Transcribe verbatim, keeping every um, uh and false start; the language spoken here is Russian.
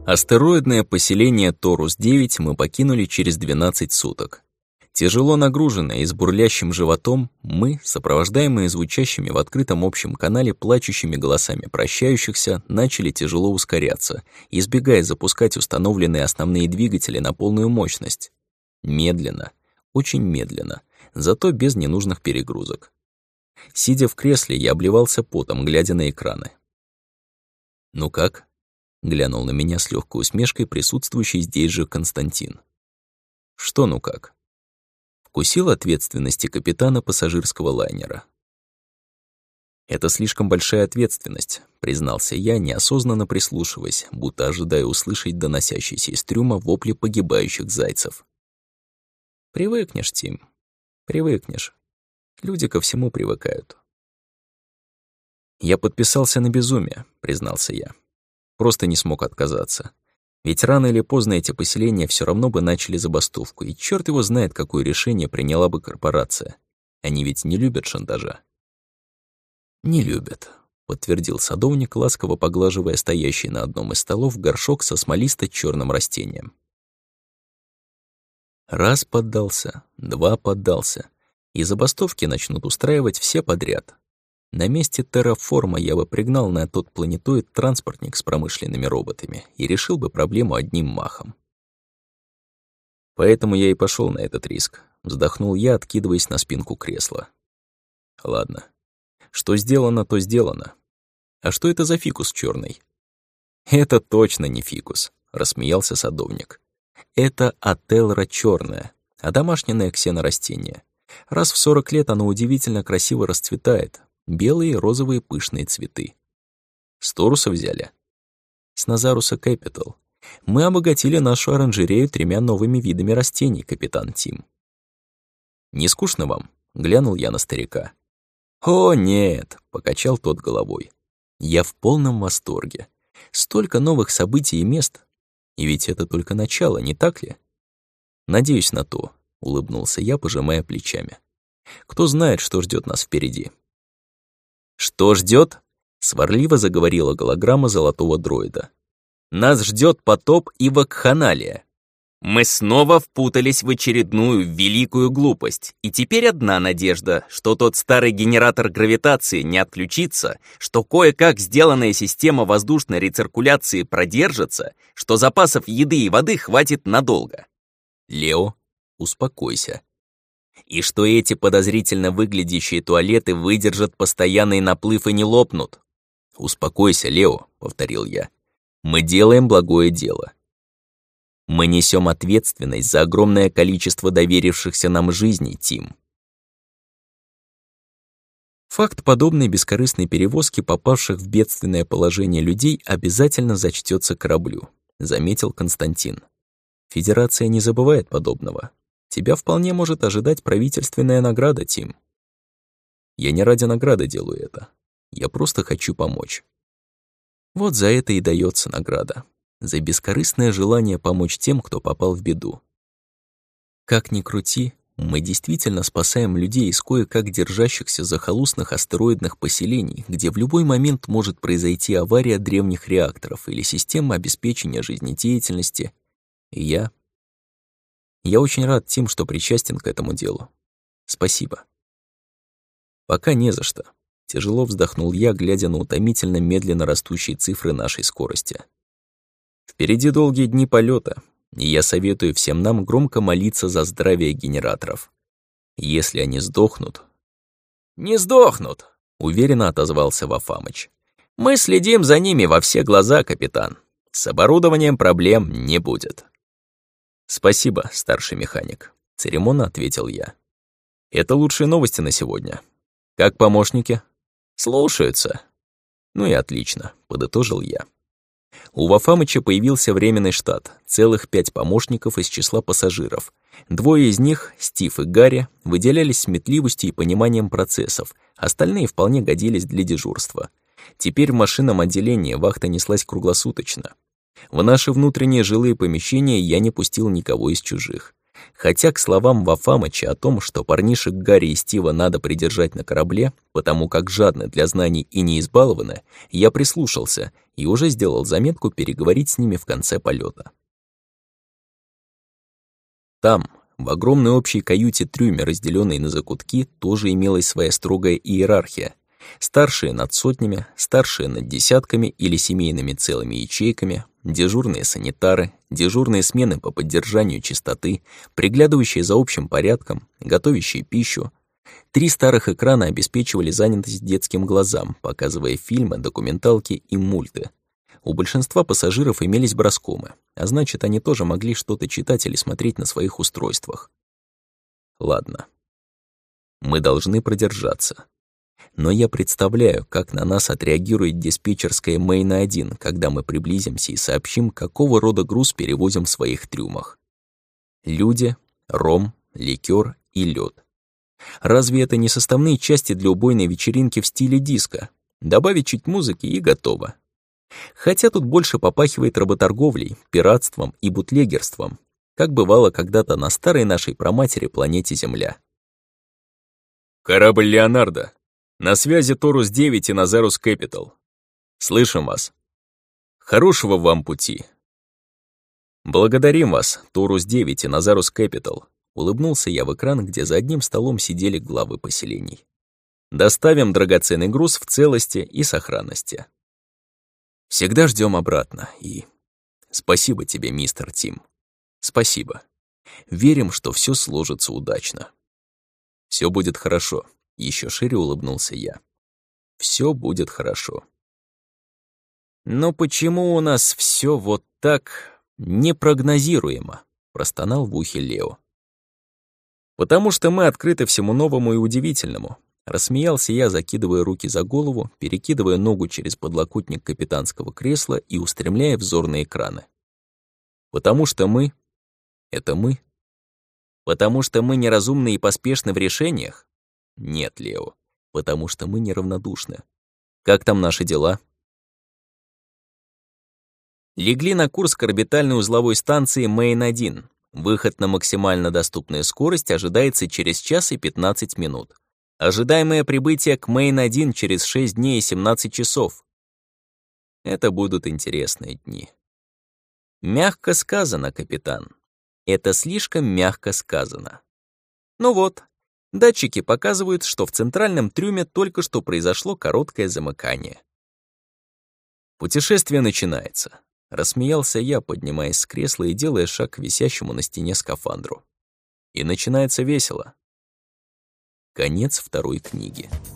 Астероидное поселение Торус девять мы покинули через двенадцать суток. Тяжело нагруженные и с бурлящим животом, мы, сопровождаемые звучащими в открытом общем канале плачущими голосами прощающихся, начали тяжело ускоряться, избегая запускать установленные основные двигатели на полную мощность. Медленно, очень медленно, зато без ненужных перегрузок. Сидя в кресле, я обливался потом, глядя на экраны. «Ну как?» — глянул на меня с легкой усмешкой присутствующий здесь же Константин. «Что ну как?» Вкусил ответственности капитана пассажирского лайнера. «Это слишком большая ответственность», — признался я, неосознанно прислушиваясь, будто ожидая услышать доносящиеся из трюма вопли погибающих зайцев. «Привыкнешь, Тим, привыкнешь. Люди ко всему привыкают». «Я подписался на безумие», — признался я. Просто не смог отказаться. Ведь рано или поздно эти поселения все равно бы начали забастовку, и черт его знает, какое решение приняла бы корпорация. Они ведь не любят шантажа. «Не любят», — подтвердил садовник, ласково поглаживая стоящий на одном из столов горшок со смолисто-чёрным растением. Раз поддался, два поддался, и забастовки начнут устраивать все подряд. На месте терраформа я бы пригнал на тот планетоид транспортник с промышленными роботами и решил бы проблему одним махом. Поэтому я и пошел на этот риск, вздохнул я, откидываясь на спинку кресла. Ладно, что сделано, то сделано. А что это за фикус черный? Это точно не фикус, рассмеялся садовник. Это ателра черная, одомашненное ксенорастение. Раз в сорок лет оно удивительно красиво расцветает. Белые, розовые, пышные цветы. С Торуса взяли? С Назаруса Кэпитал. Мы обогатили нашу оранжерею тремя новыми видами растений, капитан Тим. Не скучно вам? Глянул я на старика. О, нет, покачал тот головой. Я в полном восторге. Столько новых событий и мест. И ведь это только начало, не так ли? Надеюсь на то, улыбнулся я, пожимая плечами. Кто знает, что ждет нас впереди. «Что ждет? Сварливо заговорила голограмма золотого дроида. «Нас ждет потоп и вакханалия. Мы снова впутались в очередную великую глупость, и теперь одна надежда, что тот старый генератор гравитации не отключится, что кое-как сделанная система воздушной рециркуляции продержится, что запасов еды и воды хватит надолго. Лео, успокойся. И что эти подозрительно выглядящие туалеты выдержат постоянный наплыв и не лопнут. «Успокойся, Лео», — повторил я. «Мы делаем благое дело. Мы несем ответственность за огромное количество доверившихся нам жизней, Тим». Факт подобной бескорыстной перевозки попавших в бедственное положение людей обязательно зачтется кораблю, заметил Константин. Федерация не забывает подобного. Тебя вполне может ожидать правительственная награда, Тим. Я не ради награды делаю это. Я просто хочу помочь. Вот за это и дается награда. За бескорыстное желание помочь тем, кто попал в беду. Как ни крути, мы действительно спасаем людей из кое-как держащихся захолустных астероидных поселений, где в любой момент может произойти авария древних реакторов или система обеспечения жизнедеятельности. И я... Я очень рад, Тим, что причастен к этому делу. Спасибо. Пока не за что. Тяжело вздохнул я, глядя на утомительно медленно растущие цифры нашей скорости. Впереди долгие дни полета, и я советую всем нам громко молиться за здравие генераторов. Если они сдохнут... «Не сдохнут», — уверенно отозвался Вафамыч. «Мы следим за ними во все глаза, капитан. С оборудованием проблем не будет». «Спасибо, старший механик», — церемонно ответил я. «Это лучшие новости на сегодня. Как помощники?» «Слушаются». «Ну и отлично», — подытожил я. У Вафамыча появился временный штат, целых пять помощников из числа пассажиров. Двое из них, Стив и Гарри, выделялись сметливостью и пониманием процессов, остальные вполне годились для дежурства. Теперь в машинном отделении вахта неслась круглосуточно. В наши внутренние жилые помещения я не пустил никого из чужих. Хотя к словам Вафамыча о том, что парнишек Гарри и Стива надо придержать на корабле, потому как жадны для знаний и не избалованы, я прислушался и уже сделал заметку переговорить с ними в конце полета. Там, в огромной общей каюте-трюме, разделенной на закутки, тоже имелась своя строгая иерархия. Старшие над сотнями, старшие над десятками или семейными целыми ячейками, дежурные санитары, дежурные смены по поддержанию чистоты, приглядывающие за общим порядком, готовящие пищу. Три старых экрана обеспечивали занятость детским глазам, показывая фильмы, документалки и мульты. У большинства пассажиров имелись браскомы, а значит, они тоже могли что-то читать или смотреть на своих устройствах. Ладно. Мы должны продержаться. Но я представляю, как на нас отреагирует диспетчерская Мэйна один, когда мы приблизимся и сообщим, какого рода груз перевозим в своих трюмах. Люди, ром, ликер и лед. Разве это не составные части для убойной вечеринки в стиле диско? Добавить чуть музыки и готово. Хотя тут больше попахивает работорговлей, пиратством и бутлегерством, как бывало когда-то на старой нашей праматери планете Земля. «Корабль Леонардо. На связи Торус девять и Назарус Кэпитал. Слышим вас. Хорошего вам пути». «Благодарим вас, Торус девять и Назарус Кэпитал», — улыбнулся я в экран, где за одним столом сидели главы поселений. «Доставим драгоценный груз в целости и сохранности. Всегда ждем обратно, и спасибо тебе, мистер Тим. Спасибо. Верим, что все сложится удачно. Все будет хорошо», — еще шире улыбнулся я. Все будет хорошо. «Но почему у нас все вот так непрогнозируемо?» — простонал в ухе Лео. «Потому что мы открыты всему новому и удивительному», — рассмеялся я, закидывая руки за голову, перекидывая ногу через подлокотник капитанского кресла и устремляя взор на экраны. «Потому что мы — это мы. Потому что мы неразумны и поспешны в решениях? Нет, Лео, потому что мы неравнодушны. Как там наши дела?» Легли на курс к орбитальной узловой станции Мэйн один. Выход на максимально доступную скорость ожидается через час и пятнадцать минут. Ожидаемое прибытие к Мэйн один через шесть дней и семнадцать часов. Это будут интересные дни. Мягко сказано, капитан. Это слишком мягко сказано. Ну вот, датчики показывают, что в центральном трюме только что произошло короткое замыкание. Путешествие начинается. Рассмеялся я, поднимаясь с кресла и делая шаг к висящему на стене скафандру. И начинается весело. Конец второй книги.